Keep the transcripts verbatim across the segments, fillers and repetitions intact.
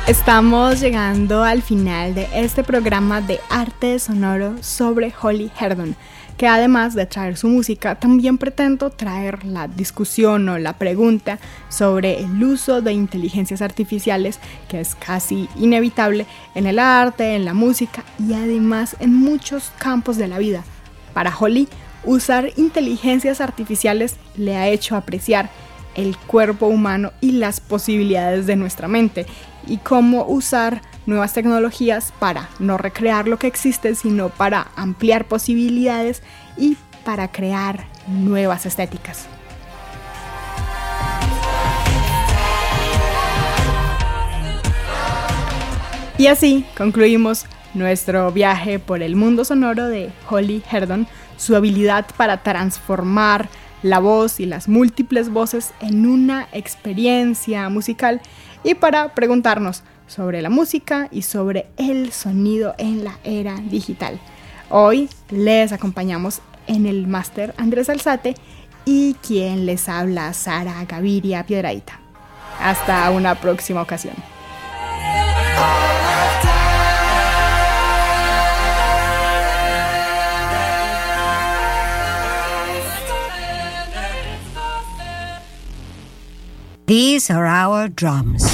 Estamos llegando al final de este programa de arte sonoro sobre Holly Herdon, que además de traer su música, también pretendo traer la discusión o la pregunta sobre el uso de inteligencias artificiales, que es casi inevitable en el arte, en la música y además en muchos campos de la vida. Para Holly, usar inteligencias artificiales le ha hecho apreciar el cuerpo humano y las posibilidades de nuestra mente, y cómo usar nuevas tecnologías para no recrear lo que existe, sino para ampliar posibilidades y para crear nuevas estéticas. Y así concluimos nuestro viaje por el mundo sonoro de Holly Herdon, su habilidad para transformar la voz y las múltiples voces en una experiencia musical, y para preguntarnos sobre la música y sobre el sonido en la era digital. Hoy les acompañamos en el máster Andrés Alzate y quien les habla, Sara Gaviria Piedrahita. Hasta una próxima ocasión. These are our drums.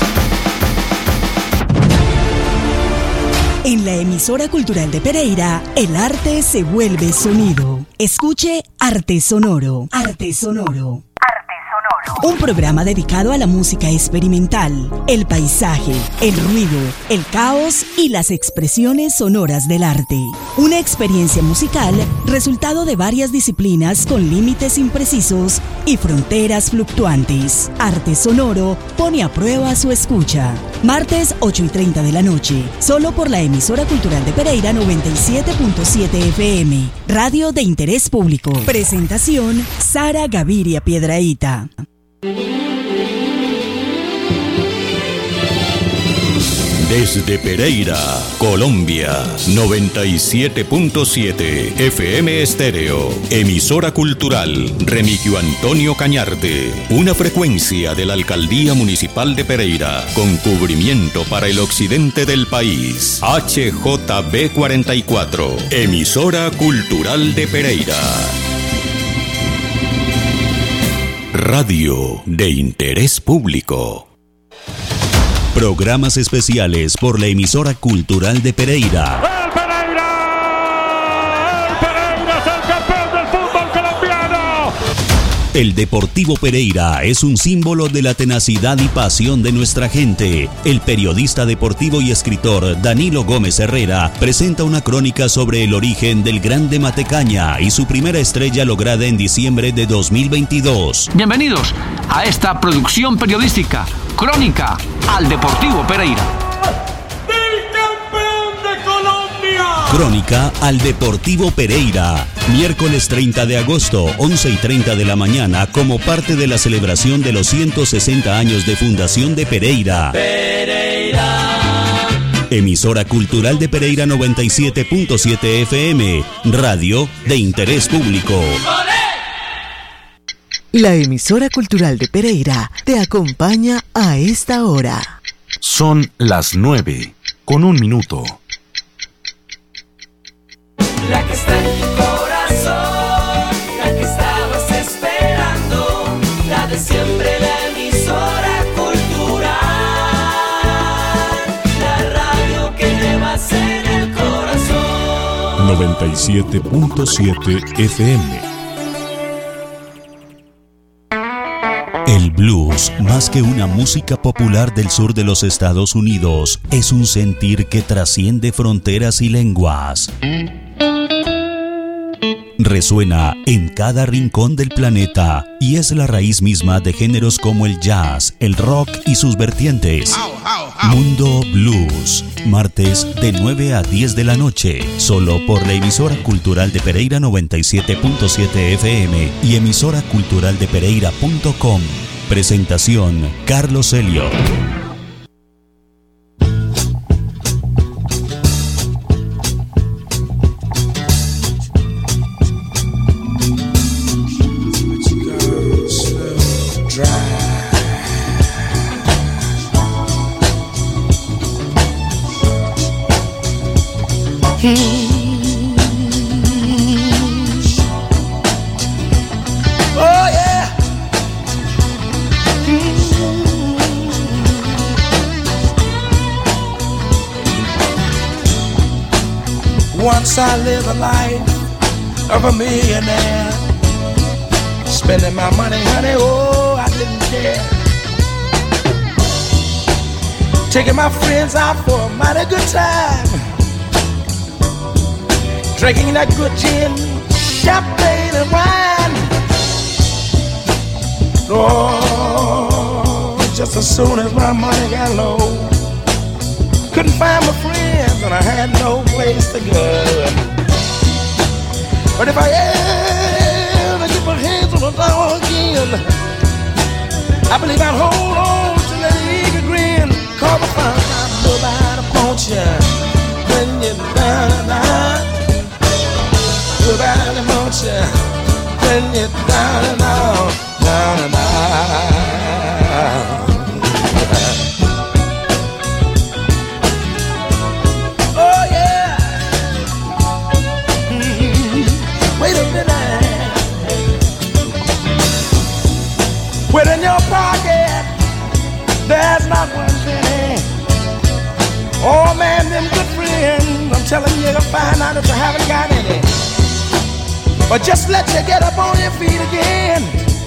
En la emisora cultural de Pereira, el arte se vuelve sonido. Escuche Arte Sonoro. Arte Sonoro. Un programa dedicado a la música experimental, el paisaje, el ruido, el caos y las expresiones sonoras del arte. Una experiencia musical resultado de varias disciplinas con límites imprecisos y fronteras fluctuantes. Arte Sonoro pone a prueba su escucha. Martes ocho y treinta de la noche, solo por la emisora cultural de Pereira noventa y siete punto siete F M, radio de interés público. Presentación, Sara Gaviria Piedrahita. Desde Pereira, Colombia, noventa y siete punto siete F M Estéreo, emisora cultural Remigio Antonio Cañarte, una frecuencia de la Alcaldía Municipal de Pereira, con cubrimiento para el occidente del país, H J B cuarenta y cuatro, emisora cultural de Pereira. Radio de interés público. Programas especiales por la emisora cultural de Pereira. ¡El Pereira! ¡El Pereira es el campeón del fútbol colombiano! El Deportivo Pereira es un símbolo de la tenacidad y pasión de nuestra gente. El periodista deportivo y escritor Danilo Gómez Herrera presenta una crónica sobre el origen del Grande Matecaña y su primera estrella lograda en diciembre de dos mil veintidós. Bienvenidos a esta producción periodística, Crónica al Deportivo Pereira. ¡Del campeón de Colombia! Crónica al Deportivo Pereira. Miércoles treinta de agosto, once y treinta de la mañana, como parte de la celebración de los ciento sesenta años de fundación de Pereira. Pereira. Emisora cultural de Pereira noventa y siete punto siete F M, radio de interés público. La emisora cultural de Pereira te acompaña a esta hora. Son las nueve, con un minuto. La que está en tu corazón, la que estabas esperando, la de siempre, la emisora cultural, la radio que llevas en el corazón. noventa y siete punto siete F M. El blues, más que una música popular del sur de los Estados Unidos, es un sentir que trasciende fronteras y lenguas. Resuena en cada rincón del planeta y es la raíz misma de géneros como el jazz, el rock y sus vertientes. Mundo Blues, martes de nueve a diez de la noche, solo por la emisora cultural de Pereira noventa y siete punto siete F M y emisora cultural de Pereira punto com. Presentación, Carlos Elliot. Oh yeah. Mm. Once I lived a life of a millionaire, spending my money, honey, oh, I didn't care. Taking my friends out for a mighty good time, drinking that good gin, champagne and wine. Oh, just as soon as my money got low, couldn't find my friends and I had no place to go. But if I ever get my hands on the dollar again, I believe I'd hold on to that eager grin. Cause I found out nobody wants you when you're down and out. Nobody wants you when you're down and out, down and out. Oh yeah. Mm-hmm. Wait a minute. Within your pocket, there's not one penny. Oh man, them good friends, I'm telling you, you'll find out that you haven't got any. But just let you get up on your feet again.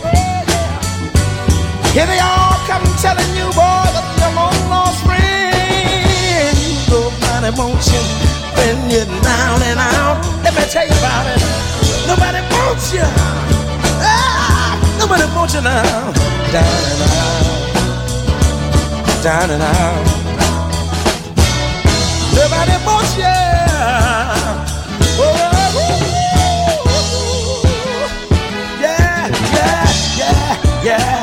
Here they all come telling you, boy, that you're long lost friend. Nobody wants you when you're down and out. Let me tell you about it. Nobody wants you. Ah, nobody wants you now. Down and out. Down and out. Nobody wants you. Oh, yeah, yeah, yeah, yeah.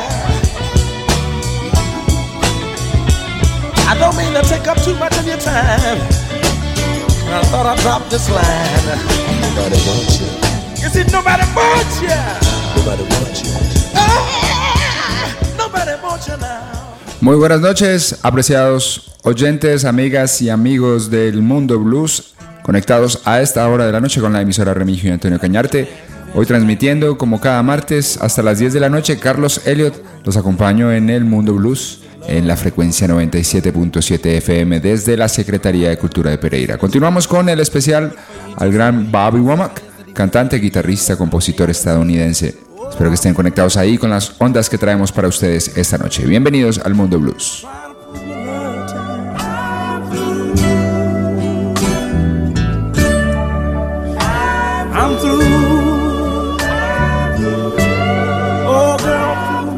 I don't mean to take up too much of your time. I thought I'd drop this line. Nobody wants you. You see, nobody wants you. Nobody wants you. Ah, nobody wants you now. Muy buenas noches, apreciados oyentes, amigas y amigos del Mundo Blues, conectados a esta hora de la noche con la emisora Remigio y Antonio Cañarte. Hoy transmitiendo como cada martes hasta las diez de la noche, Carlos Elliot los acompaño en el Mundo Blues en la frecuencia noventa y siete punto siete F M desde la Secretaría de Cultura de Pereira. Continuamos con el especial al gran Bobby Womack, cantante, guitarrista, compositor estadounidense. Espero que estén conectados ahí con las ondas que traemos para ustedes esta noche. Bienvenidos al Mundo Blues. I'm through. Oh, girl,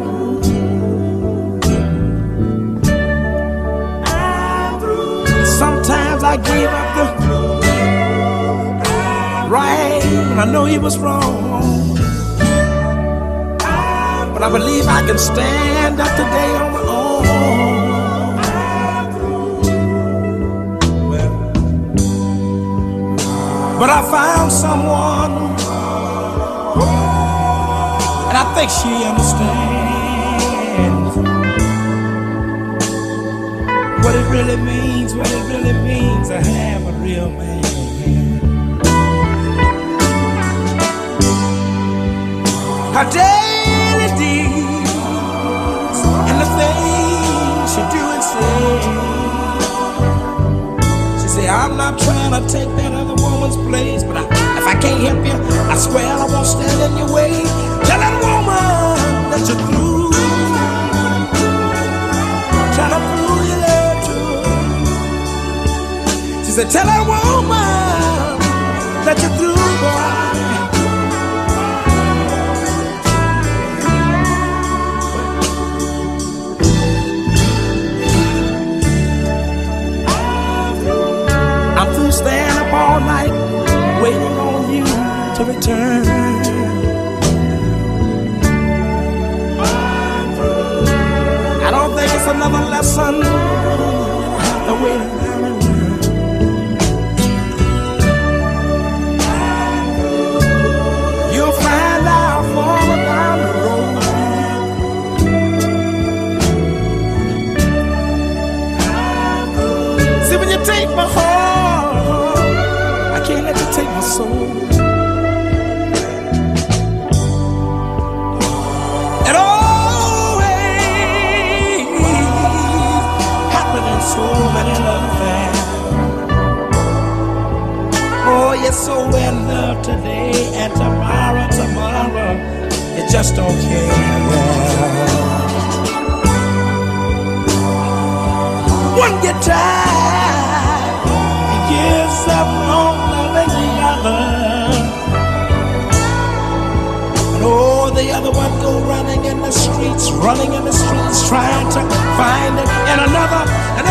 through. Sometimes I gave up the right when I know he was wrong. But I believe I can stand up today on my own. But I found someone, and I think she understands what it really means, what it really means to have a real man. Her daily deeds and the things she do and say. She say, I'm not trying to take that other woman's place, but I, if I can't help you, I swear I won't stand in your way. Tell that woman that you're through. Try to fool you there too. She said, tell that woman that you're through, boy. Stand up all night waiting on you to return. I don't think it's another lesson the way to learn. You'll find out farther down the road. See, when you take my heart, just don't care. One get tired, he gives up on loving the other. And oh, the other one go running in the streets, running in the streets, trying to find it in another. And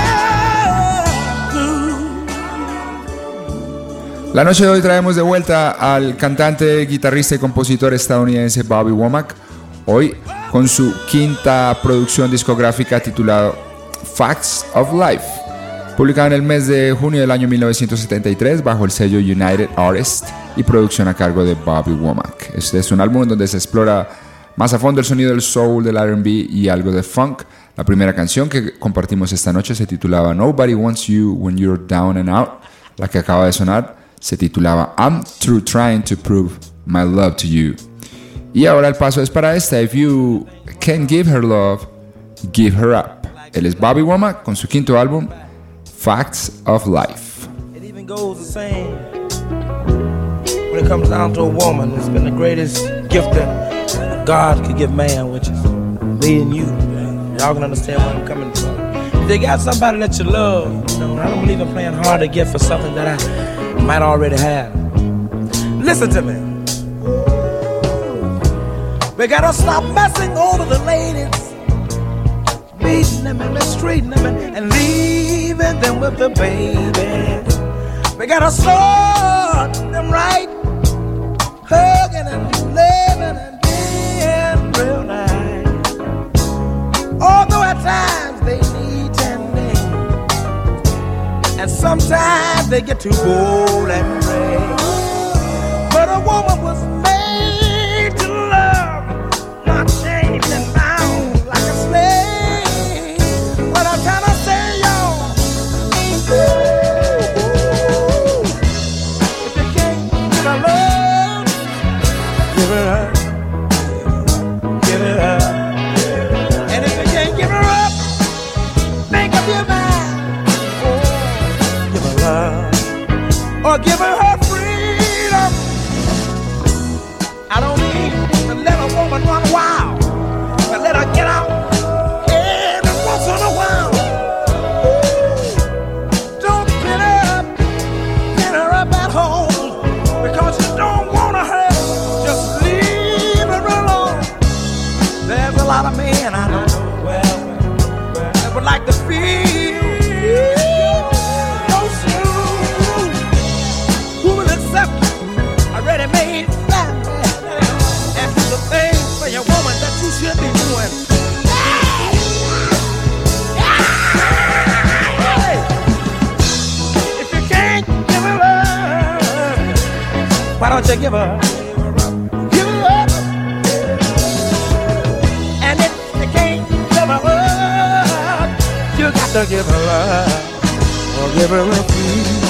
La noche de hoy traemos de vuelta al cantante, guitarrista y compositor estadounidense Bobby Womack, hoy con su quinta producción discográfica titulada Facts of Life, publicada en el mes de junio del año mil novecientos setenta y tres bajo el sello United Artists y producción a cargo de Bobby Womack. Este es un álbum donde se explora más a fondo el sonido del soul, del R and B y algo de funk. La primera canción que compartimos esta noche se titulaba Nobody Wants You When You're Down and Out. La que acaba de sonar se titulaba I'm Through Trying to Prove My Love to You. Y ahora el paso es para esta. If you can't give her love, give her up. Él es Bobby Womack con su quinto álbum Facts of Life. it even goes the same when it comes down to a woman. It's been the greatest gift that God could give man, which is me and you. Y'all can understand where I'm coming from. If they got somebody that you love, you know, I don't believe in playing hard to get for something that I might already have. Listen to me. We gotta stop messing over the ladies, beating them and mistreating them and, and leaving them with the baby. We gotta start them right, hugging and loving and being real nice. Although at times they need tending, and sometimes they get too bold and brave. But a woman was made to love, not chained and bound like a slave. What I'm trying to say, y'all, ooh, if you can't give her love, give her up, give it up. And if you can't give her up, make up your mind. Give her love, or give her her freedom. I don't mean to let a woman run wild, but let her get out every once in a while. Don't pin her up, pin her up at home, because you don't want to hurt. Just leave her alone. There's a lot of men I know well that would like to feel those shoes, who will accept a ready-made family and do the things for your woman that you should be doing. Hey! Hey! If you can't give her love, why don't you give her? Give her up. And if you can't give her up, you got to give her love, or give her a freedom.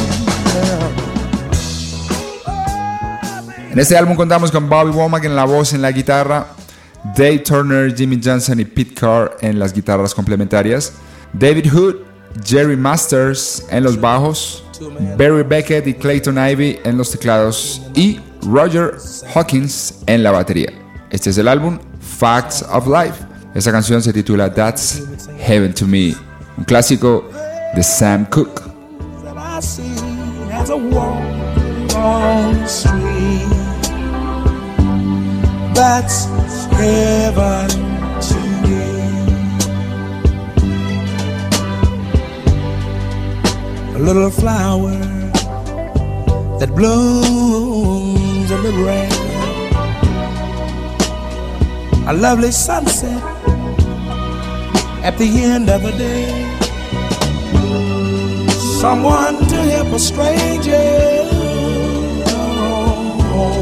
En este álbum contamos con Bobby Womack en la voz, en la guitarra, Dave Turner, Jimmy Johnson y Pete Carr en las guitarras complementarias, David Hood, Jerry Masters en los bajos, Barry Beckett y Clayton Ivey en los teclados y Roger Hawkins en la batería. Este es el álbum Facts of Life. Esta canción se titula That's Heaven to Me, un clásico de Sam Cooke. I see as I walk on the street, that's heaven to me. A little flower that blooms in the rain, a lovely sunset at the end of the day, someone to help a stranger. Oh,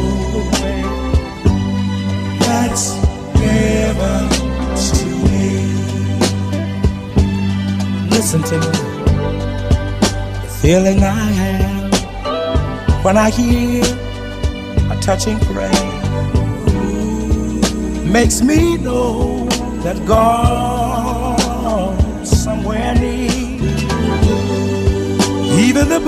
that's heaven to me. Listen to me. The feeling I have when I hear a touching prayer makes me know that God's somewhere near. Even the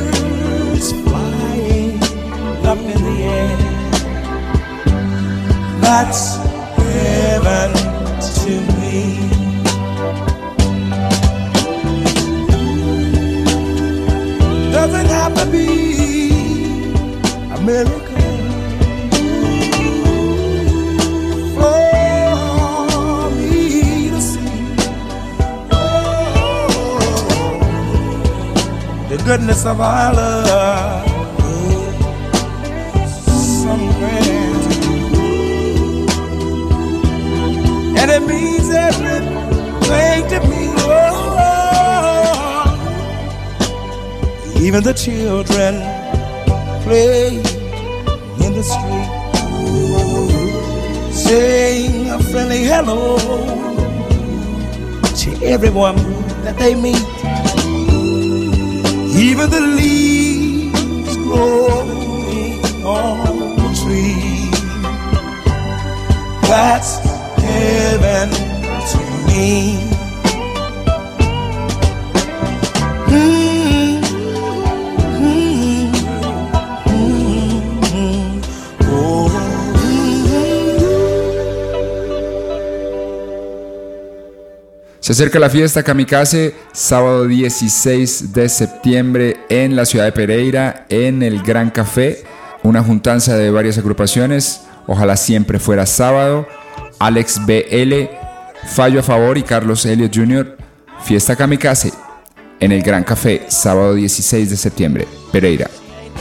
birds flying up in the air That's heaven to me. Doesn't have to be a miracle for me to see. Oh, the goodness of our love. And it means everything to me. Oh, even the children play in the street, saying a friendly hello to everyone that they meet. Even the leaves growing on the tree. That's heaven to me. Mm-hmm. Mm-hmm. Oh. Se acerca la fiesta Kamikaze, sábado dieciséis de septiembre en la ciudad de Pereira, en el Gran Café, una juntanza de varias agrupaciones. Ojalá siempre fuera sábado. Alex B L, Fallo a Favor y Carlos Elliot junior Fiesta Kamikaze en el Gran Café, sábado dieciséis de septiembre, Pereira.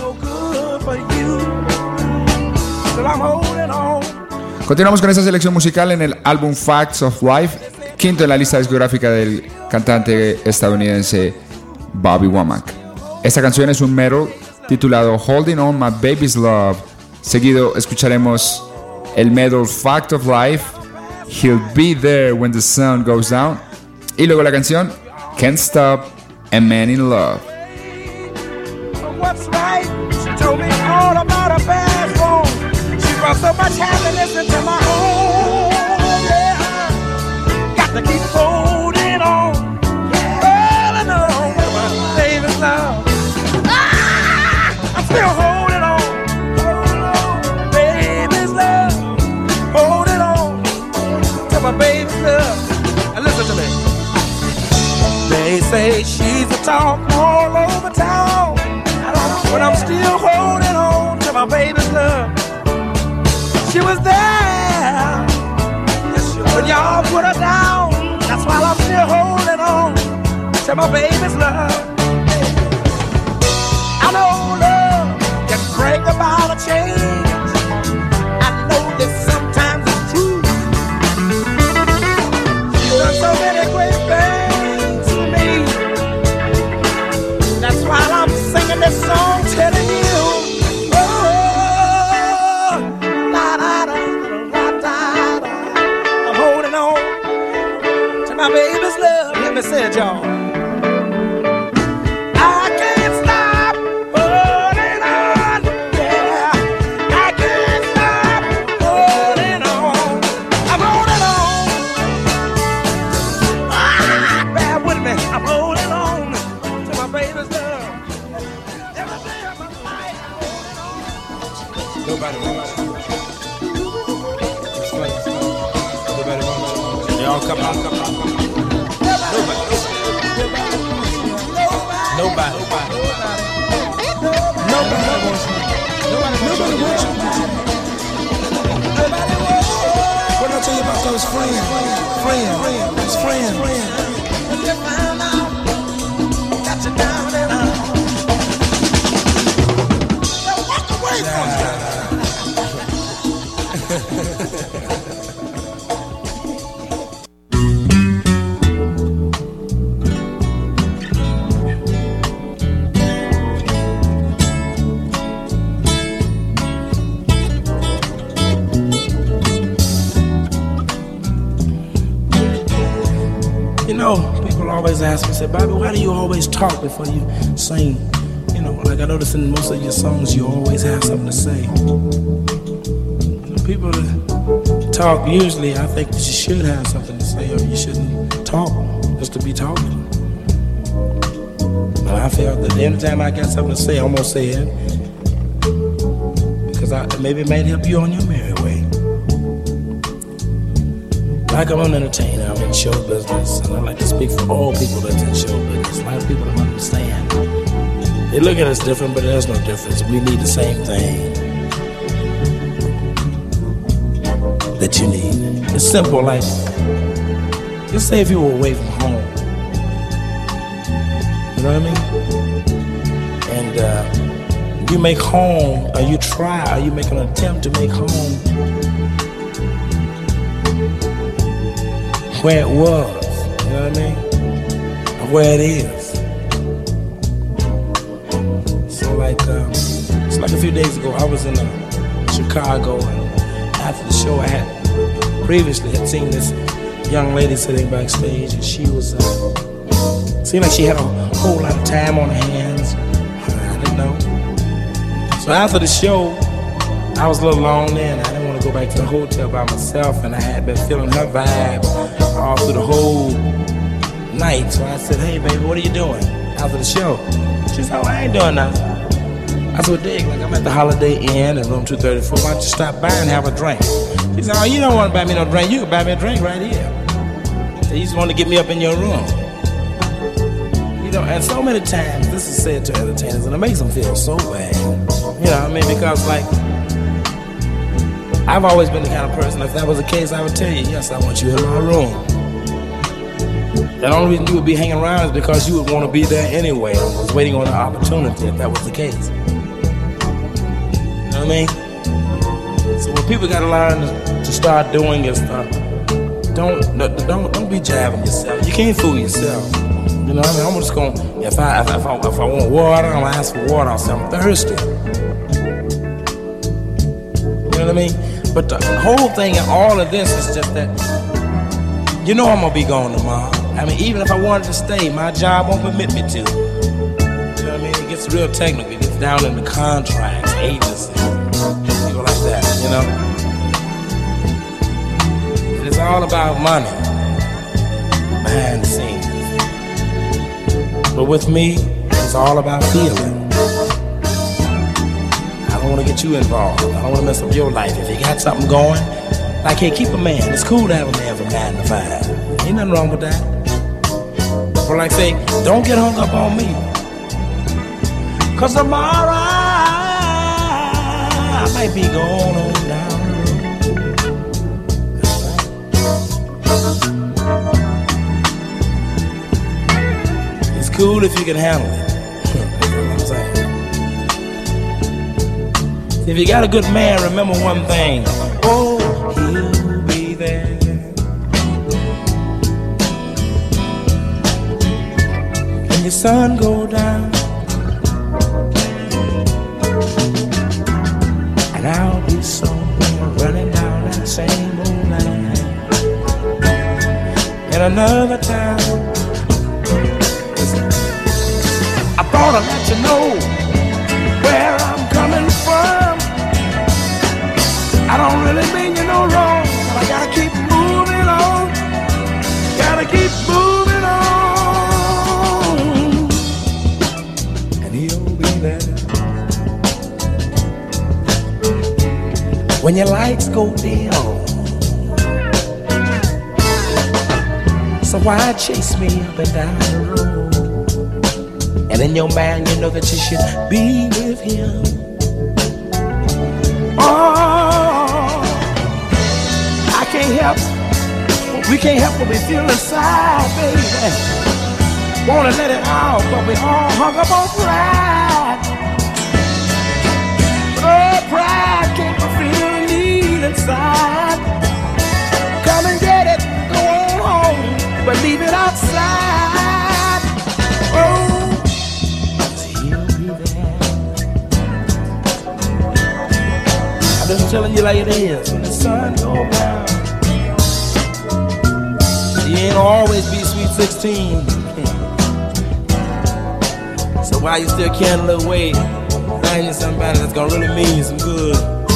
Continuamos con esta selección musical en el álbum Facts of Life, quinto en la lista discográfica del cantante estadounidense Bobby Womack. Esta canción es un metal titulado Holding On My Baby's Love. Seguido escucharemos el metal Fact of Life, He'll Be There When the Sun Goes Down, y luego la canción Can't Stop a Man in Love. What's right? She told me all about her past home. She brought so much happiness into my home. Yeah, got to keep holding on, holding on to my baby's love. Ah, I'm still holding on. My baby's love. Now listen to me. They say she's a talk all over town, but I'm still holding on to my baby's love. She was there when y'all put her down. That's why I'm still holding on to my baby's love. I know love can bring about a change. I know this sometimes it's true. So many great things to me. That's why I'm singing this song, telling you, oh, la da da da da da. I'm holding on to my baby's love. Let me say it, y'all. I can't stop holding on. Yeah, I can't stop holding on. I'm holding on. I'm holding on to my baby's love. Every day of my life. Nobody wants it. It's funny, it's funny. Nobody wants it. They all come out, come out, come out. Nobody. Nobody. Nobody. Nobody wants it. Nobody, nobody wants you. Nobody wants you. What did I tell you about those friends? Friends, friends, friends, friends. You found out, got you down and out. Now walk away from me. You know, always ask me, say, Bobby, why do you always talk before you sing? You know, like I notice in most of your songs, you always have something to say. You know, people that talk, usually I think that you should have something to say, or you shouldn't talk just to be talking. But I feel that every time I got something to say, I'm gonna say it, because I, maybe it might help you on your merry way. like I'm an entertainer, I'm in show business, and I like to speak for all people that's in show business. A lot of people don't understand. They look at us different, but there's no difference. We need the same thing that you need. It's simple, like, just say if you were away from home. You know what I mean? And uh, you make home, or you try, or you make an attempt to make home where it was, you know what I mean? Or where it is. So like, um, it's like a few days ago, I was in uh, Chicago, and after the show, I had previously had seen this young lady sitting backstage, and she was, uh, seemed like she had a whole lot of time on her hands. I didn't know. So after the show, I was a little lonely, and I didn't want to go back to the hotel by myself, and I had been feeling her vibe all through the whole night. So I said, hey, baby, what are you doing after the show? She said, oh, I ain't doing nothing. I said, well, dig, like I'm at the Holiday Inn in room two thirty-four. Why don't you stop by and have a drink? She said, oh, you don't want to buy me no drink. You can buy me a drink right here. So you just want to get me up in your room. You know, and so many times this is said to entertainers, and it makes them feel so bad. You know what I mean? Because, like, I've always been the kind of person, if that was the case, I would tell you, yes, I want you in my room. The only reason you would be hanging around is because you would want to be there anyway. I was waiting on an opportunity if that was the case. You know what I mean? So what people got to learn to, to start doing is uh, don't, don't don't be jabbing yourself. You can't fool yourself. You know what I mean? I'm just going, if I, if, I, if I want water, I'm going to ask for water. I'll say I'm thirsty. You know what I mean? But the whole thing and all of this is just that, you know I'm going to be gone tomorrow. I mean, even if I wanted to stay, my job won't permit me to. You know what I mean? It gets real technical. It gets down in the contracts, agencies, people like that, you know? And it's all about money behind the scenes. But with me, it's all about feeling. I don't want to get you involved. I don't want to mess up your life. If you got something going, like, hey, keep a man. It's cool to have a man from nine to five. Ain't nothing wrong with that. Or like say, don't get hung up on me. Cause tomorrow I might be going on down the road. It's cool if you can handle it. That's what I'm saying. If you got a good man, remember one thing. Oh, he'll be there. When the sun go down, and I'll be somewhere running down that same old line. In another town, I thought I'd let you know where I'm coming from. I don't really mean you no wrong, but I gotta keep moving on. Gotta keep moving on. And he'll be there when your lights go dim. So why chase me up and down the road? And in your mind you know that you should be with him. Oh, I can't help, we can't help what we feel inside, baby. Wanna let it out, but we all hung up on pride. But oh, pride can't fulfill the need inside. Come and get it, go on home, but leave it outside. Oh, just telling you like it is. When the sun goes down, you ain't always be sweet sixteen. So while you still can't look away, find you somebody that's gonna really mean you some good.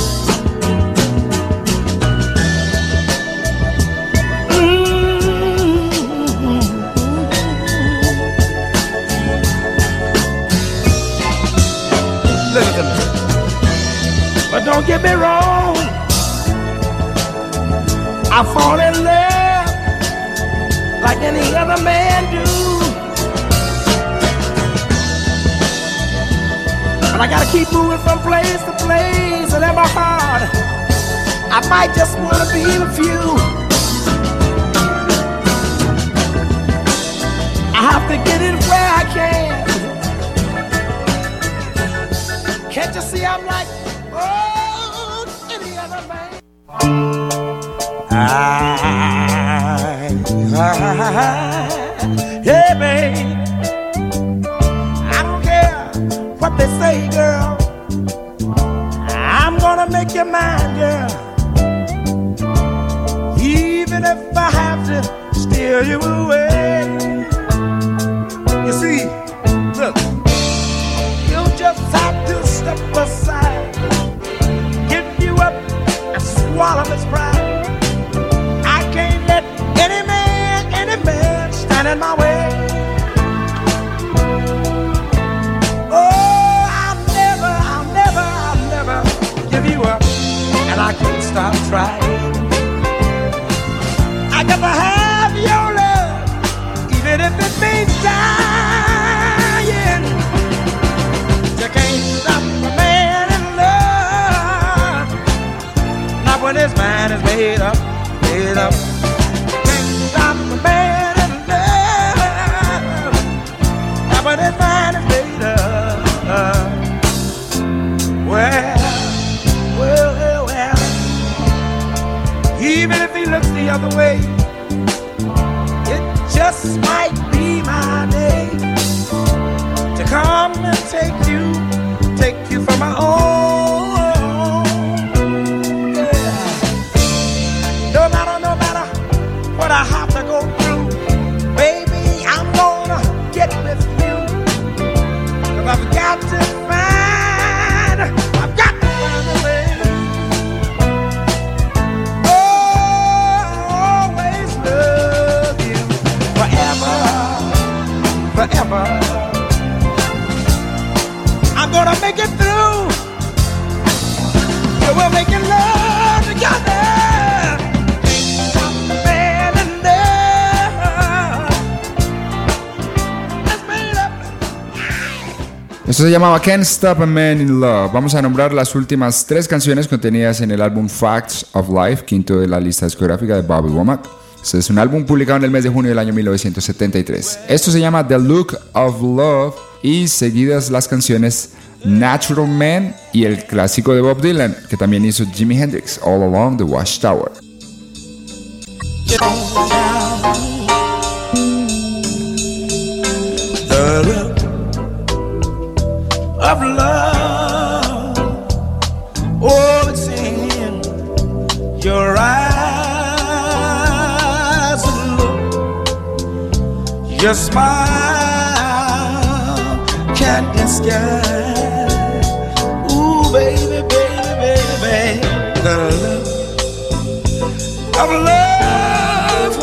Mm-hmm. Listen to me. But don't get me wrong, I fall in love like any other man do. But I gotta keep moving from place to place, and in my heart, I might just wanna be with you. I have to get it where I can. Can't you see I'm like, oh, any other man? I, I, yeah, babe. I don't care what they say, girl. I'm gonna make you mine, girl. Even if I have to steal you away. You see, look, you just have to step aside, give you up and swallow this pride. I can't let any man, any man stand in my way. Oh, I'll never, I'll never, I'll never give you up, and I can't stop trying. I gotta have your love, even if it means dying. You can't stop a man in love, not when his mind is made up, made up. You can't stop a man in love, not when his mind is made up. Well, well, well, well. Even if he looks the other way, it just might be my day to come and take you, take you for my own. Yeah. No matter, no matter what I have to go through, baby, I'm gonna get with you. 'Cause I've got to find, I've got to find a way. Oh, always love you forever, forever. I'm gonna make it through. Yeah, we're making love together. Man in love. Let's make it up. Esto se llamaba Can't Stop a Man in Love. Vamos a nombrar las últimas tres canciones contenidas en el álbum Facts of Life, quinto de la lista discográfica de Bobby Womack. Este es un álbum publicado en el mes de junio del año mil novecientos setenta y tres. Esto se llama The Look of Love y seguidas las canciones Natural Man y el clásico de Bob Dylan, que también hizo Jimi Hendrix, All Along the Watchtower. The look of love, oh, it's in your eyes. Look, your smile can't disguise. Ooh, baby, baby, baby, the look of love,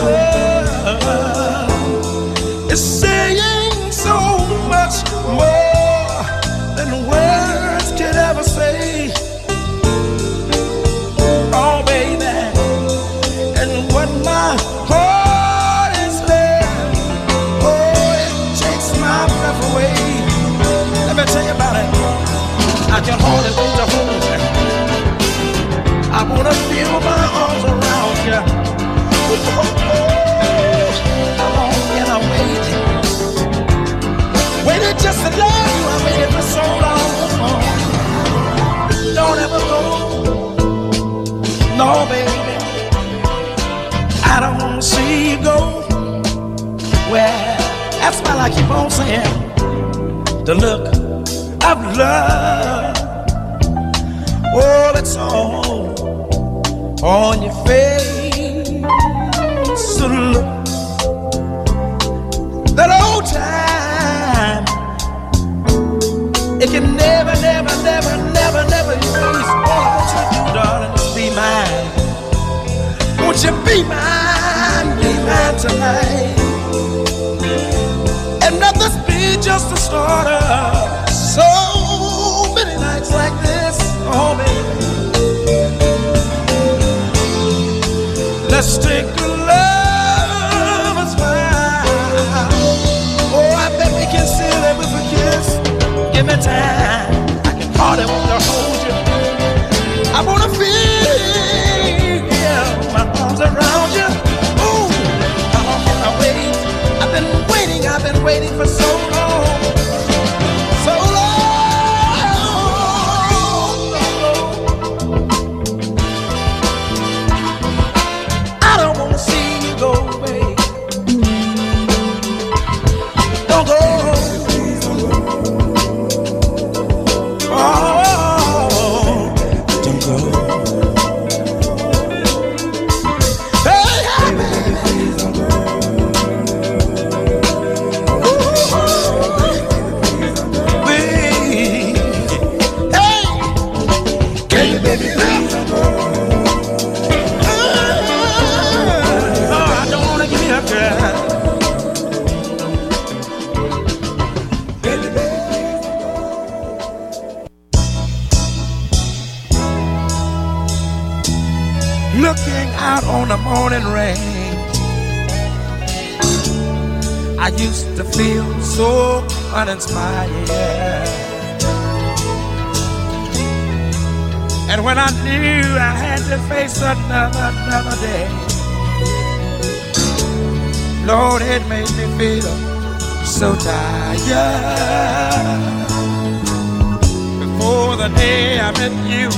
love is saying so much more than words could ever say. Oh, baby, and what my heart is there, oh, it takes my breath away. Let me tell you about it. I can hardly wait to hold you. I wanna feel my arms around you. Oh, how long can I wait? Waited just to love you. I waited for so long. Don't ever go. No, baby, I don't wanna see you go. Well, that's why I keep on saying the look of love. Oh, it's all on your face. So look, that old time, it can never, never, never, never, never erase. All I want you to do, darling, is be mine. Won't you be mine, be mine tonight? And let this be just the start of so many nights like this. Oh, baby, let's take a lover's vow. waiting for so long, so long. I don't want to see you go away. Don't go. Oh, don't go. Hey, hey, baby, please don't go. Looking out on the morning rain, I used to feel so uninspired. And when I knew I had to face another, another day, Lord, it made me feel so tired. Before the day I met you,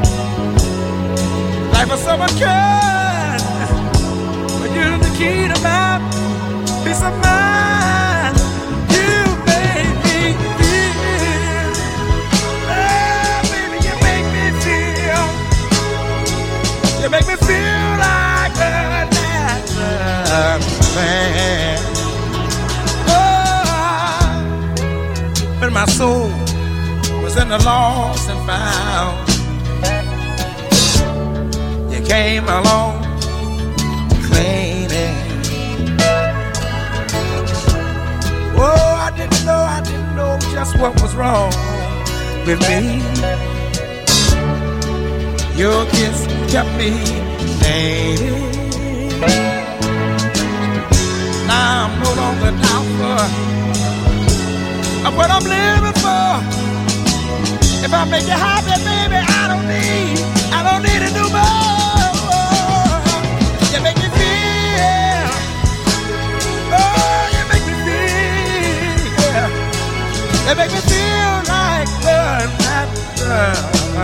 life was so much good, but you're the key to my peace of mind. You made me feel, oh, baby, you make me feel, you make me feel like a natural man. Oh, when my soul was in the lost and found, came along cleaning. Oh, I didn't know, I didn't know just what was wrong with me. Your kiss kept me dating. Now I'm no longer doubtful of what I'm living for. If I make you happy, baby, I don't need, I don't need to do more. You make me feel, oh, you make me feel, yeah. You make me feel like a natural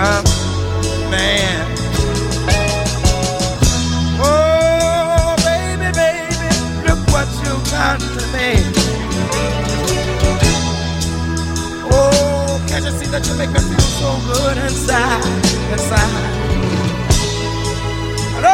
man. Oh, baby, baby, look what you've done to me. Oh, can't you see that you make me feel so good inside, inside? Oh,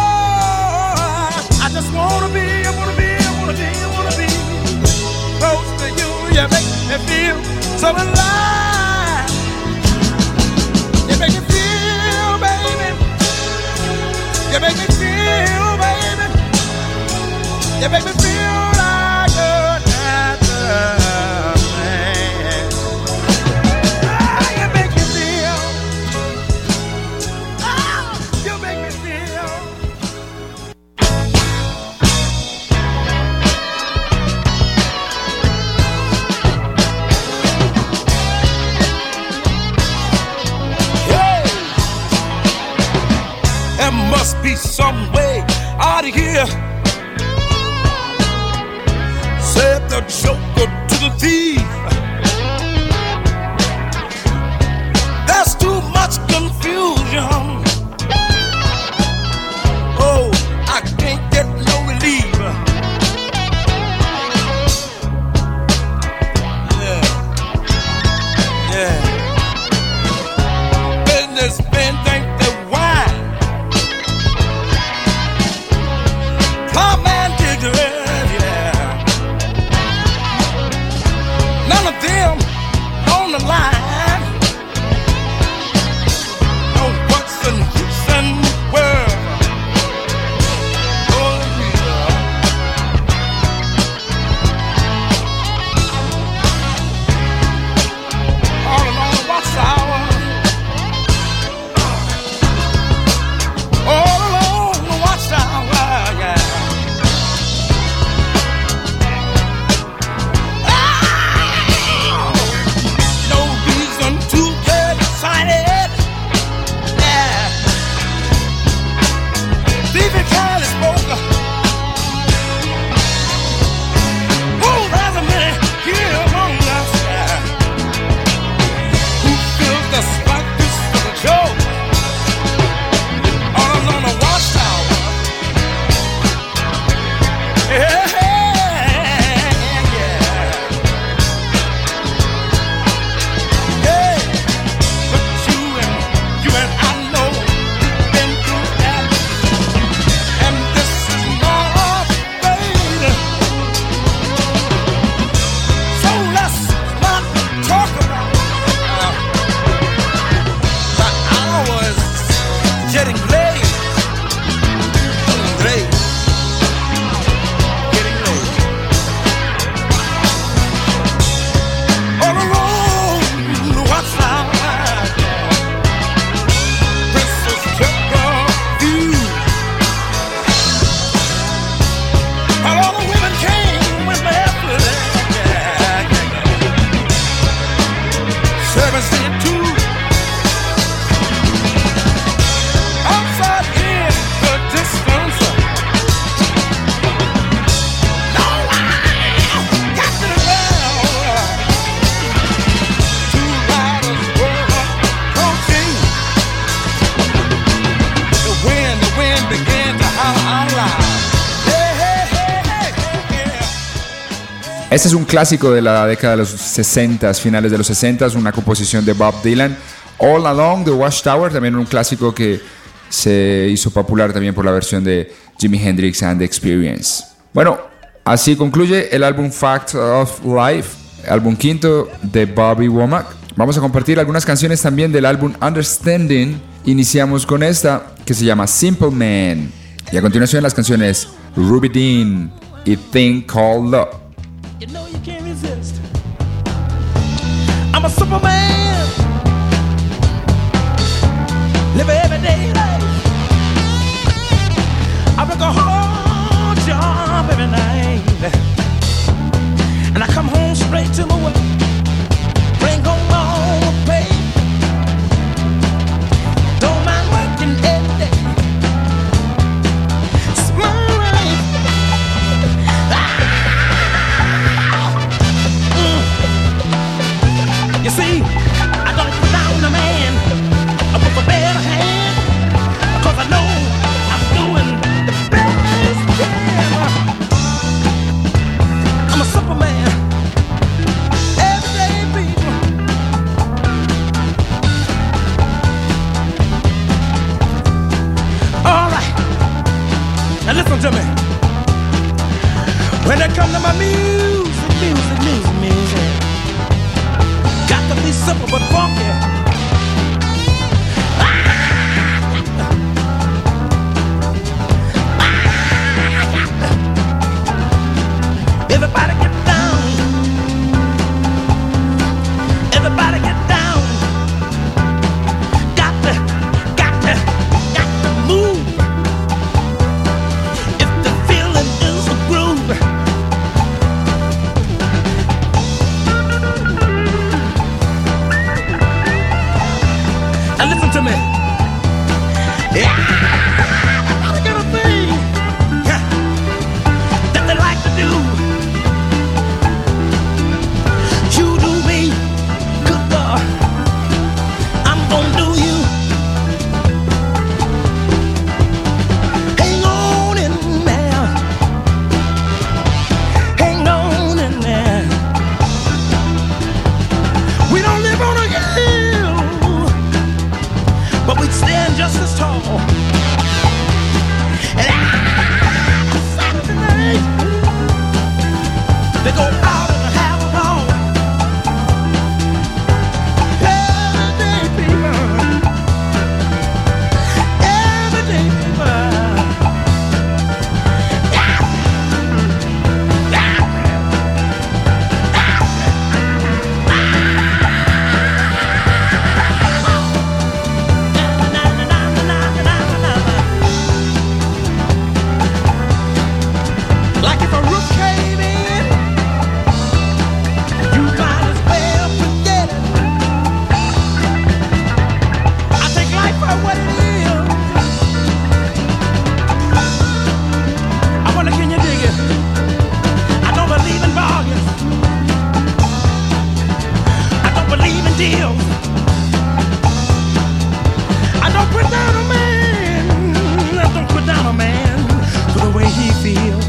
I just wanna be, I wanna be, I wanna be, I wanna be close to you. You make me feel so alive. You make me feel, baby. You make me feel, baby. You make me feel like a natural man. Ah, you make me feel. Ah, you make me feel. There must be some way out of here. Said the joker to the thief. There's too much confusion. Oh, I can't get no relief. Yeah, yeah. Businessmen think they're wise. Come and dig it, yeah. Este es un clásico de la década de los sesenta, finales de los sesenta, una composición de Bob Dylan. All Along the Watchtower, también un clásico que se hizo popular también por la versión de Jimi Hendrix and the Experience. Bueno, así concluye el álbum Fact of Life, álbum quinto de Bobby Womack. Vamos a compartir algunas canciones también del álbum Understanding. Iniciamos con esta que se llama Simple Man. Y a continuación las canciones Ruby Dean y Thing Called Love. You know you can't resist. I'm a Superman. Live every day life. I work a hard job every night, and I come home straight to my work. Bring home all the pay. Don't mind working every day. It's my life. Ah! Mm. You see, I don't put down the man. I put my bare hand, 'cause I know I'm doing the best I can. I'm a Superman. Everyday people. All right. Now listen to me. When it come to my music, music, music, music, got to be simple but funky. Everybody get down. Everybody get down. Got to, got to, got to move. If the feeling is a groove. Now listen to me. Yeah. I got a thing, yeah, that they like to do. You do me, good God, I'm gonna do you. Hang on in there, hang on in there. We don't live on a hill, but we stand just as tall. And I, Saturday night, they go out and have a ball. Everyday people, everyday people. Yeah. Yeah. Like if a roof came in, you might as well forget it. I take life for what it is. I wonder, can you dig it? I don't believe in bargains. I don't believe in deals. I don't put down a man. I don't put down a man for the way he feels.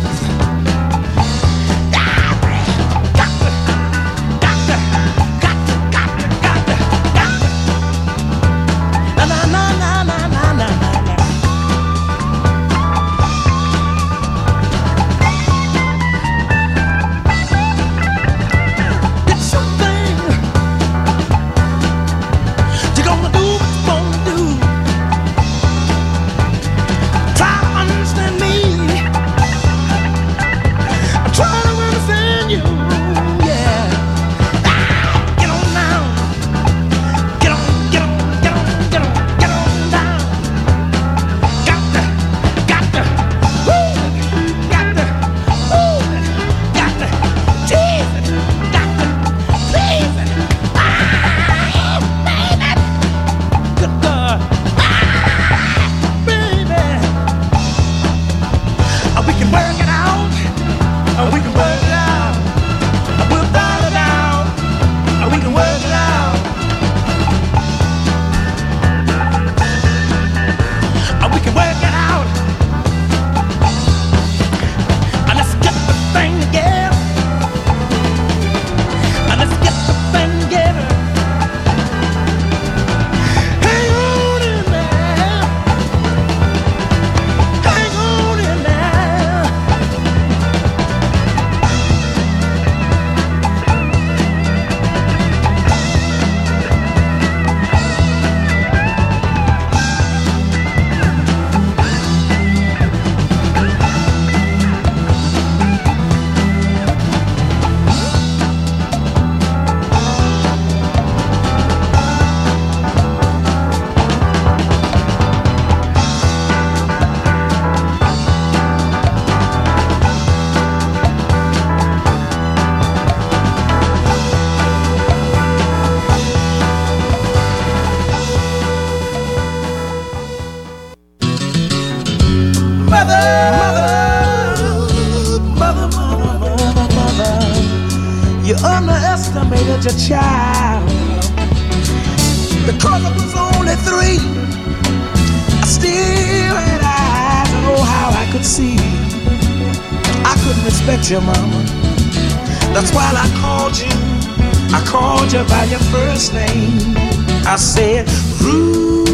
underestimated your child. Because I was only three, I still had eyes, and oh how I could see. I couldn't respect your mama. That's why I called you. I called you by your first name. I said, Ruby,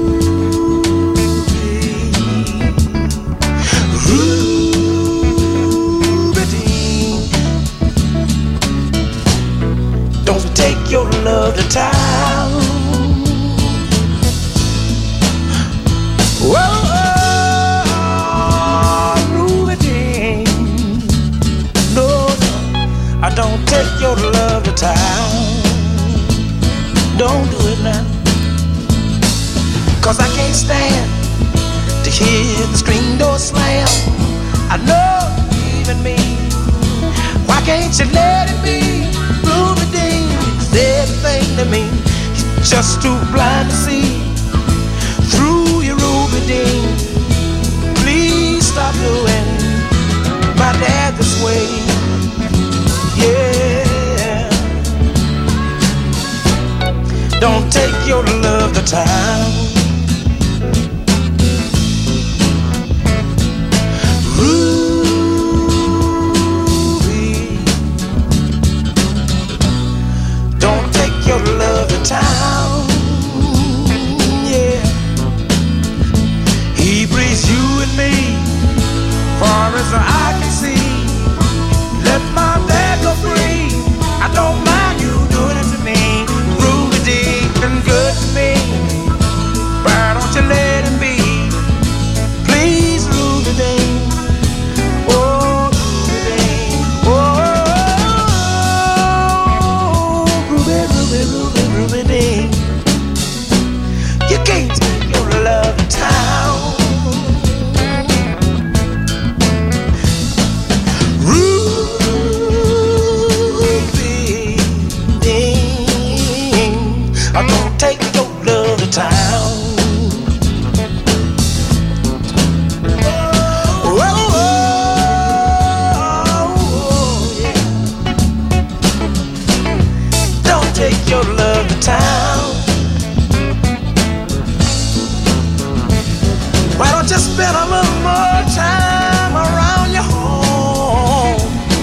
Ruby Dean. Don't take your love to town. Whoa. Don't take your love to town. Don't do it now. Cause I can't stand to hear the screen door slam. I know even me. Why can't you let it be? Ruby Dean is everything to me. You're just too blind to see through your Ruby Dean. Please stop doing my dad this way. Yeah. Don't take your love to town. Ruby, don't take your love to town. Yeah. He breathes you and me, far as the eye can see. Let my dad go free. I don't mind you doing it to me. Ruby Dean been good to me. Why don't you let him be? Please, Ruby Dean. Oh, Ruby Dean. Oh, Ruby, Ruby, Ruby, Ruby Dean. You can't take your love to town. I'm gonna take your love to town. Oh, oh, oh, yeah. Don't take your love to town. Why don't you spend a little more time around your home?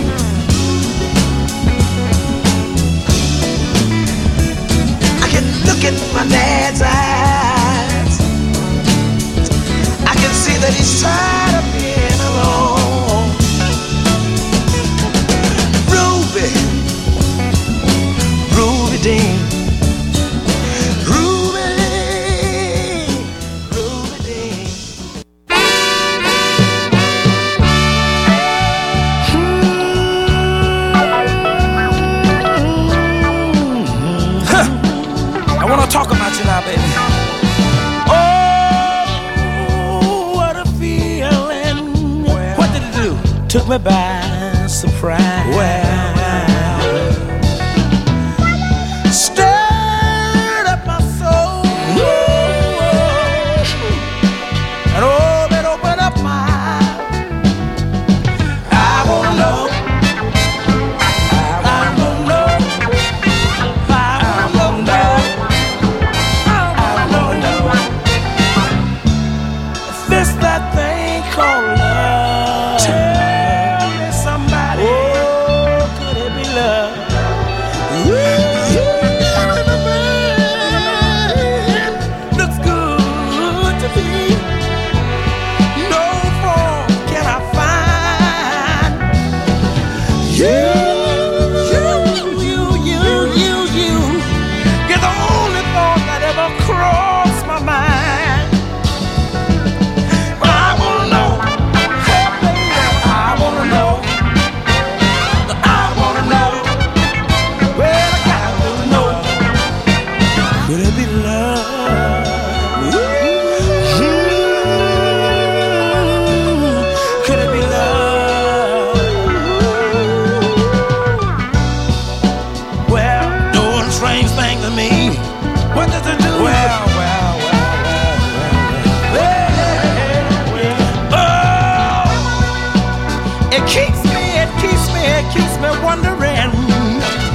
Look at my dad's eyes. I can see that he's tired of being alone. Ruby, Ruby Dean. Ruby, Ruby Dean. Huh. I wanna talk about you now, baby. Oh, what a feeling. Well, what did it do? Took me by surprise. Well, stirred up my soul. And oh, it opened up my eyes. I wanna know. It keeps me, it keeps me, it keeps me wondering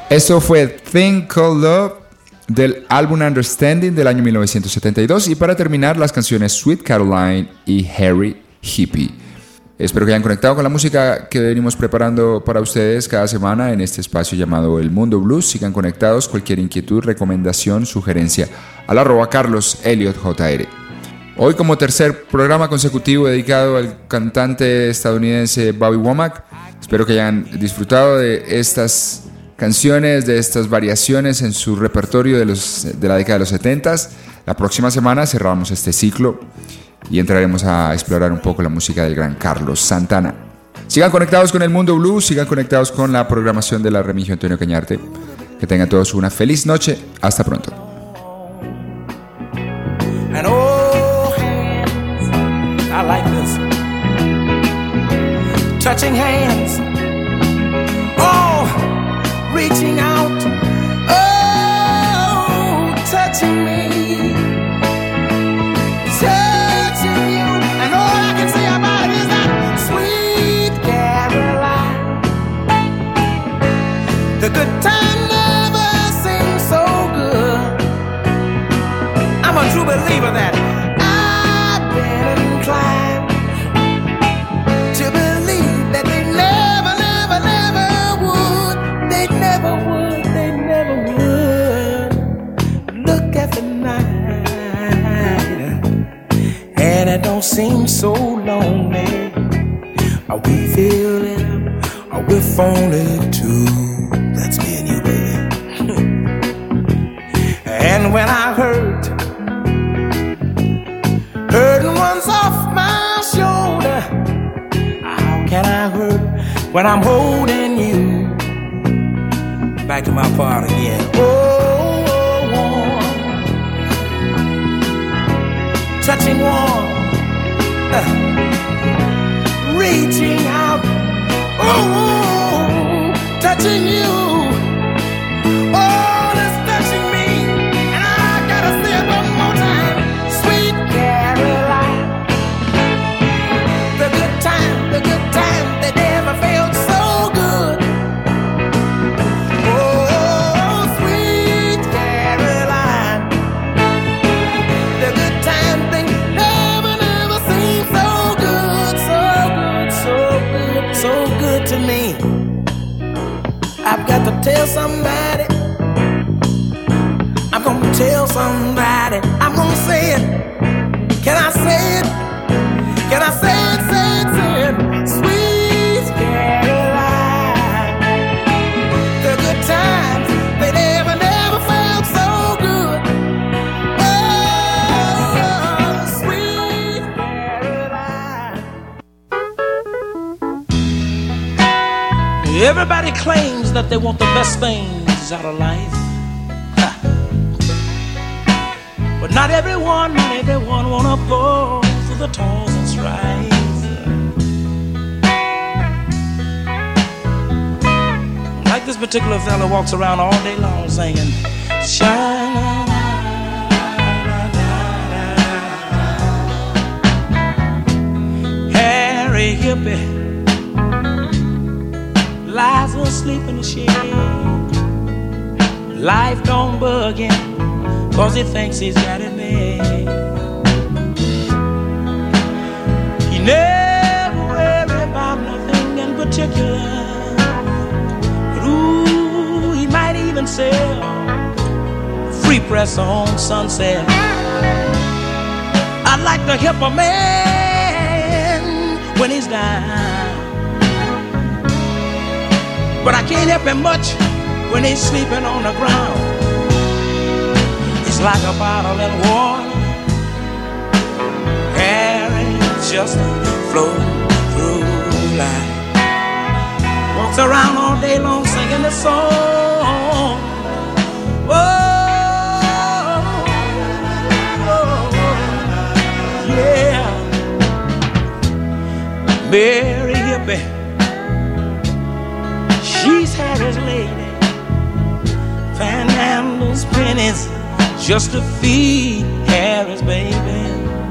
Esto fue Thing Called Love del álbum Understanding del año mil novecientos setenta y dos, y para terminar las canciones Sweet Caroline y Harry Hippie. Espero que hayan conectado con la música que venimos preparando para ustedes cada semana en este espacio llamado El Mundo Blues. Sigan conectados, cualquier inquietud, recomendación, sugerencia al arroba Carlos Elliot J R. Hoy, como tercer programa consecutivo dedicado al cantante estadounidense Bobby Womack, espero que hayan disfrutado de estas canciones, de estas variaciones en su repertorio de, los, de la década de los setenta. La próxima semana cerramos este ciclo y entraremos a explorar un poco la música del gran Carlos Santana. Sigan conectados con el Mundo Blues, sigan conectados con la programación de la Remigio Antonio Cañarte. Que tengan todos una feliz noche. Hasta pronto. And oh, hands, I like this. Touching hands. Oh, reaching out. Oh, touching me. Touching you. And all I can say about it is that sweet Caroline. The good time never seems so good. I'm a true believer that I've been inclined to believe that they never, never, never would. They never would, they never would. Look at the night, and it don't seem so lonely. Are we feeling, are we falling too? That's me and you, baby. And when I hurt, hurting one's off my shoulder. How can I hurt when I'm holding you? Back to my part again. Oh, warm, touching warm, uh, reaching out. Oh, touching you. Oh, it's touching me, and I gotta say it one more time. Sweet Caroline, the good time, the good time that never felt so good. Oh, sweet Caroline, the good time thing never, never seemed so good, so good, so good, so good to me. I've got to tell somebody. I'm gonna tell somebody. I'm gonna say it. Can I say it? Can I say it, say it, say it? Sweet Caroline, the good times, they never, never felt so good. Oh, sweet Caroline. Everybody claims that they want the best things out of life. Ha. But not everyone, not everyone wanna go through the toils and strife. Like this particular fella walks around all day long singing, shine. Harry Hippie lies asleep in the shade. Life don't bug him, cause he thinks he's got it made. He never worry about nothing in particular. But ooh, he might even sell free press on Sunset. I'd like to help a man when he's down, but I can't help him much when he's sleeping on the ground. It's like a bottle in water. Harry just float through life. Walks around all day long singing this song. Oh, oh, yeah. Mary Hippie, she's Harry's lady. Panhandles, pennies, just to feed Harry's baby.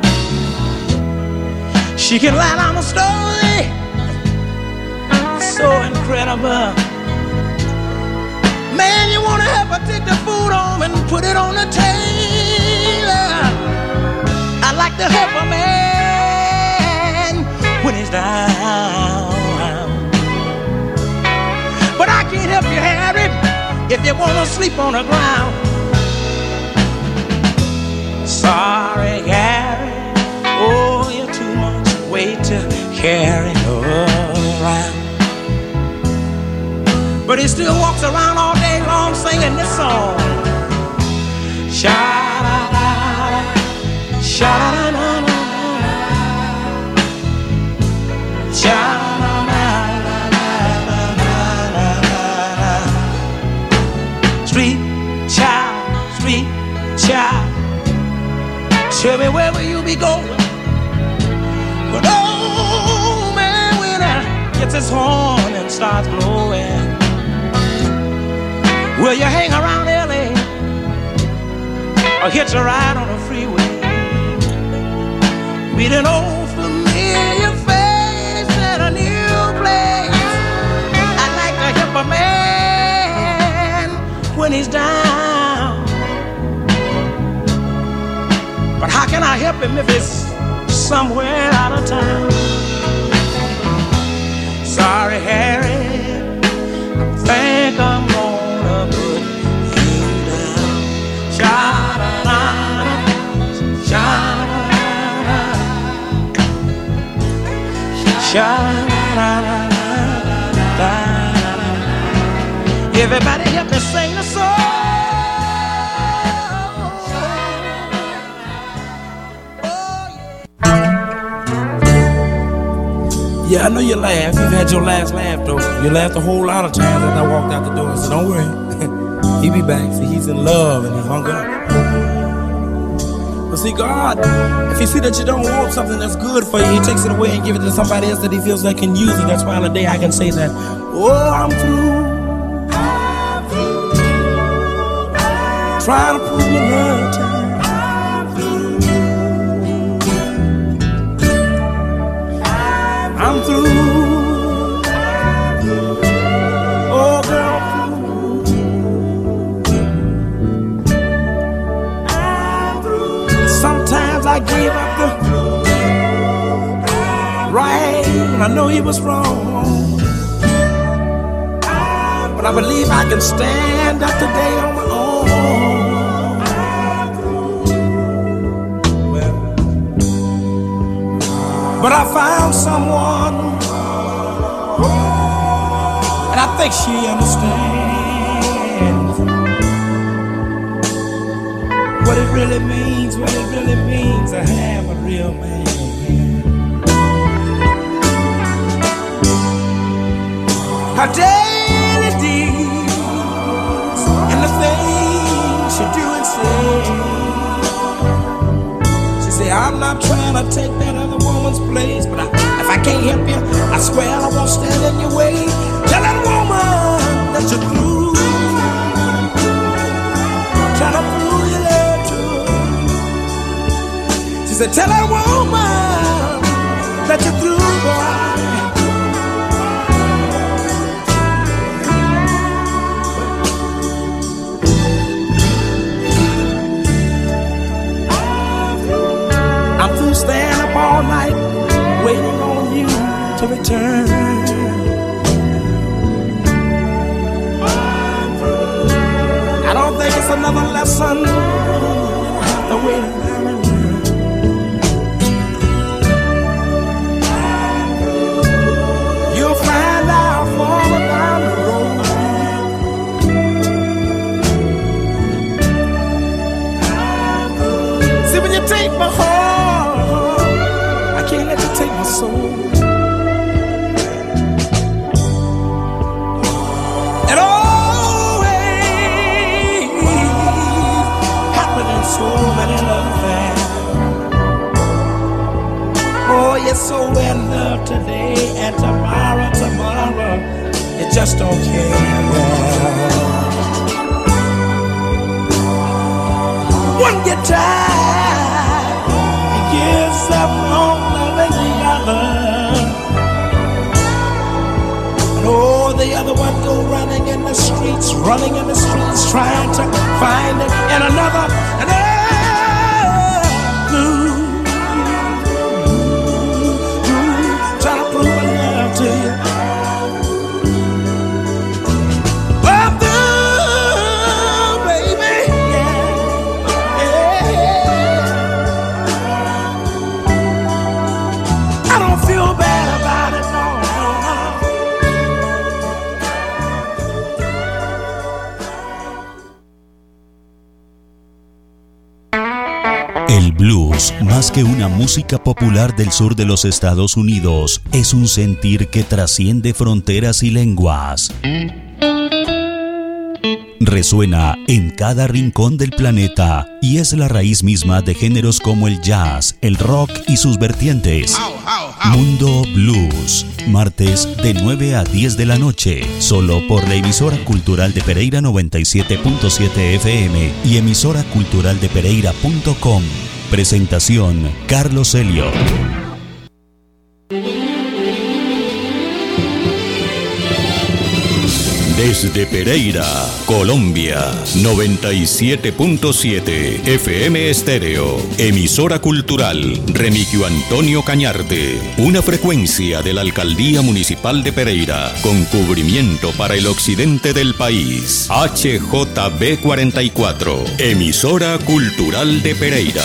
She can lie down a story so incredible, Man, you wanna help her take the food home and put it on the table. I like to help a man when he's down. But I can't help you, Harry, if you wanna sleep on the ground. Sorry, Harry, oh, you're too much weight to carry around. But he still walks around all day long singing this song. Sha-da-da-da, sha-da-da-da-da, sha-da-da-da-da-da-da. Street child, street child, tell me where will you be going? But oh man, when I gets his horn and starts blowing, will you hang around L A or hitch a ride on the freeway? Meet an old familiar face at a new place. I'd like to help a man when he's down. But how can I help him if he's somewhere out of town? Sorry, Harry, I think I'm gonna put you down. Sha-da-da, sha-da-da, sha-da-da-da-da. Everybody help me sing the song. Yeah, I know you laugh. You've had your last laugh, though. You laughed a whole lot of times as I walked out the door. So don't worry. He'll be back. See, he's in love and he hung up. But see, God, if he see that you don't want something that's good for you, he takes it away and gives it to somebody else that he feels that can use it. That's why today I can say that, oh, I'm through. I'm through. Trying to prove your love to me. I'm through. Oh, girl, I'm through. Sometimes I gave up the right, and I know he was wrong. But I believe I can stand up today on my own. But I found someone, and I think she understands what it really means, what it really means to have a real man. Her daily deeds and the things she do and say. She say, I'm not trying to take that other woman's place, but I, if I can't help you, I swear I won't stand in your way. Tell that woman that you're through. Try to prove your love to her. She said, tell that woman that you're through, boy. I'm through staying up all night, waiting on you to return. I don't think it's another lesson the way to learn. You'll find out farther down the road. See, when you take my heart, I can't let you take my soul. And always happening so many other things. Oh, you're so in love today and tomorrow, tomorrow, you just don't care. One get tired and gives up on loving the other. And oh, the other one go running and the streets, running in the streets, trying to find it in another, another blue, trying to prove my love to you. Oh, blue, baby, yeah, yeah. I don't feel bad about it, no. El blues, más que una música popular del sur de los Estados Unidos, es un sentir que trasciende fronteras y lenguas. Resuena en cada rincón del planeta y es la raíz misma de géneros como el jazz, el rock y sus vertientes. Mundo Blues, martes de nueve a diez de la noche, solo por la emisora cultural de Pereira noventa y siete punto siete F M y emisora cultural de pereira punto com. Presentación, Carlos Helio. Desde Pereira, Colombia, noventa y siete punto siete F M Estéreo, emisora cultural Remigio Antonio Cañarte, una frecuencia de la Alcaldía Municipal de Pereira, con cubrimiento para el occidente del país, H J B cuarenta y cuatro, emisora cultural de Pereira.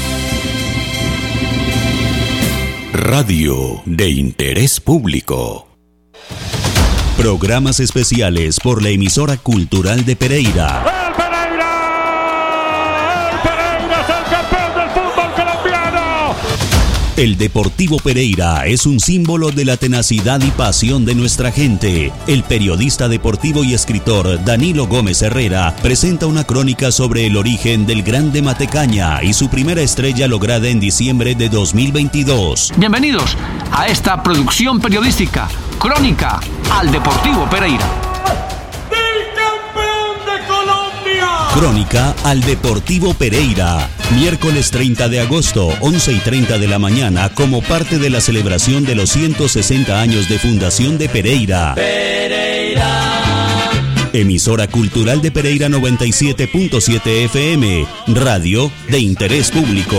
Radio de interés público. Programas especiales por la emisora cultural de Pereira. ¡El Pereira! ¡El Pereira es el campeón del fútbol colombiano! El Deportivo Pereira es un símbolo de la tenacidad y pasión de nuestra gente. El periodista deportivo y escritor Danilo Gómez Herrera presenta una crónica sobre el origen del Grande Matecaña y su primera estrella lograda en diciembre de dos mil veintidós. Bienvenidos a esta producción periodística, crónica al Deportivo Pereira. ¡El campeón de Colombia! Crónica al Deportivo Pereira. Miércoles treinta de agosto, once y treinta de la mañana, como parte de la celebración de los ciento sesenta años de fundación de Pereira. Pereira. Emisora cultural de Pereira noventa y siete punto siete F M, radio de interés público.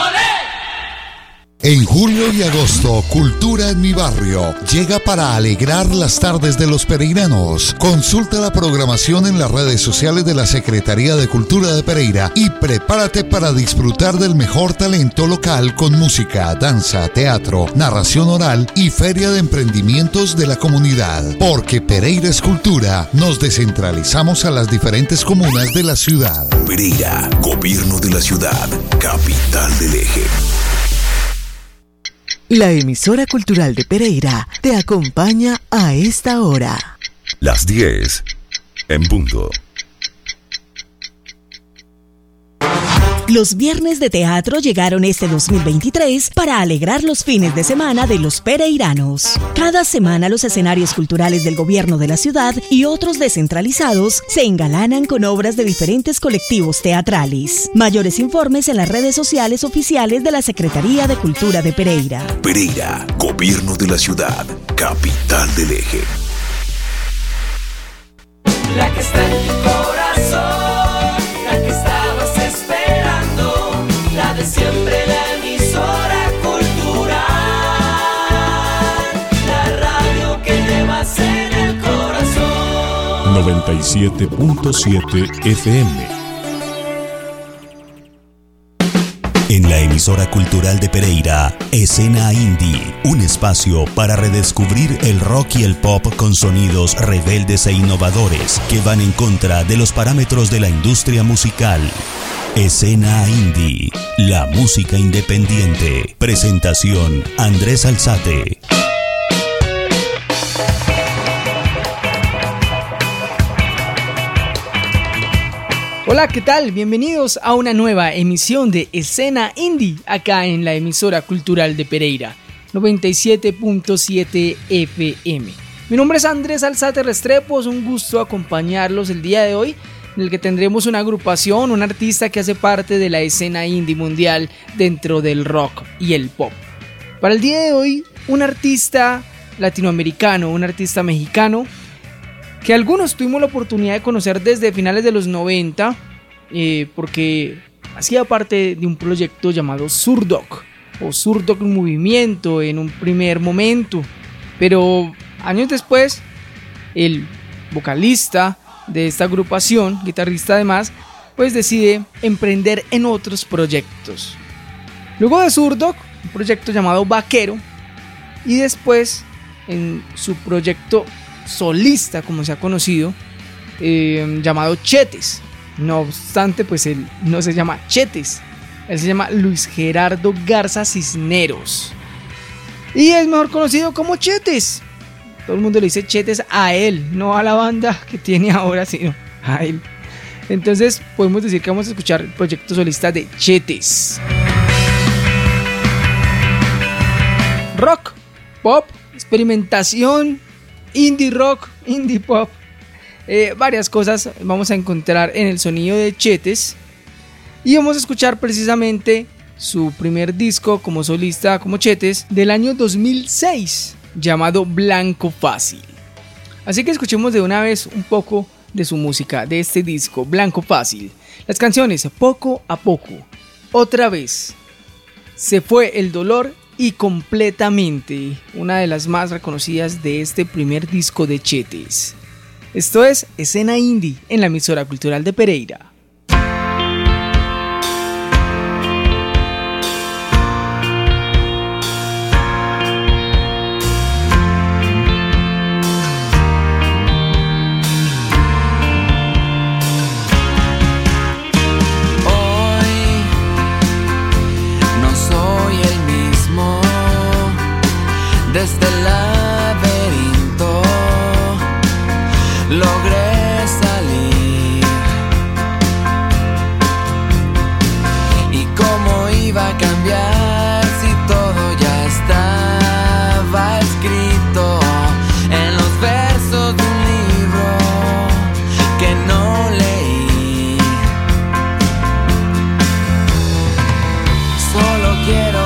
En julio y agosto, Cultura en mi barrio llega para alegrar las tardes de los pereiranos. Consulta la programación en las redes sociales de la Secretaría de Cultura de Pereira y prepárate para disfrutar del mejor talento local con música, danza, teatro, narración oral y feria de emprendimientos de la comunidad. Porque Pereira es cultura, nos descentralizamos a las diferentes comunas de la ciudad. Pereira, gobierno de la ciudad, capital del eje. La emisora cultural de Pereira te acompaña a esta hora. Las diez en punto. Los viernes de teatro llegaron este dos mil veintitrés para alegrar los fines de semana de los pereiranos. Cada semana los escenarios culturales del gobierno de la ciudad y otros descentralizados se engalanan con obras de diferentes colectivos teatrales. Mayores informes en las redes sociales oficiales de la Secretaría de Cultura de Pereira. Pereira, gobierno de la ciudad, capital del eje. La que está en tu corazón, la que estabas esperando, la de siempre, la emisora cultural, la radio que llevas en el corazón. noventa y siete punto siete F M. En la emisora cultural de Pereira, Escena Indie, un espacio para redescubrir el rock y el pop con sonidos rebeldes e innovadores que van en contra de los parámetros de la industria musical. Escena Indie, la música independiente. Presentación, Andrés Alzate. Hola, ¿qué tal? Bienvenidos a una nueva emisión de Escena Indie, acá en la emisora cultural de Pereira, noventa y siete punto siete F M. Mi nombre es Andrés Alzate Restrepo, es un gusto acompañarlos el día de hoy, en el que tendremos una agrupación, un artista que hace parte de la escena indie mundial dentro del rock y el pop. Para el día de hoy, un artista latinoamericano, un artista mexicano, que algunos tuvimos la oportunidad de conocer desde finales de los noventa, eh, porque hacía parte de un proyecto llamado Surdog, o Surdog Movimiento en un primer momento, pero años después, el vocalista de esta agrupación, guitarrista además, pues decide emprender en otros proyectos. Luego de Surdog, un proyecto llamado Vaquero, y después en su proyecto solista, como se ha conocido, eh, llamado Chetes. No obstante, pues él no se llama Chetes, él se llama Luis Gerardo Garza Cisneros y es mejor conocido como Chetes. Todo el mundo le dice Chetes a él, no a la banda que tiene ahora, sino a él. Entonces podemos decir que vamos a escuchar el proyecto solista de Chetes. Rock, pop, experimentación, indie rock, indie pop, eh, varias cosas vamos a encontrar en el sonido de Chetes. Y vamos a escuchar precisamente su primer disco como solista, como Chetes, del año dos mil seis, llamado Blanco Fácil. Así que escuchemos de una vez un poco de su música, de este disco, Blanco Fácil. Las canciones Poco a Poco, Otra Vez, Se Fue el Dolor y Completamente, una de las más reconocidas de este primer disco de Chetes. Esto es Escena Indie en la emisora cultural de Pereira. Desde el laberinto logré salir. ¿Y cómo iba a cambiar si todo ya estaba escrito en los versos de un libro que no leí? Solo quiero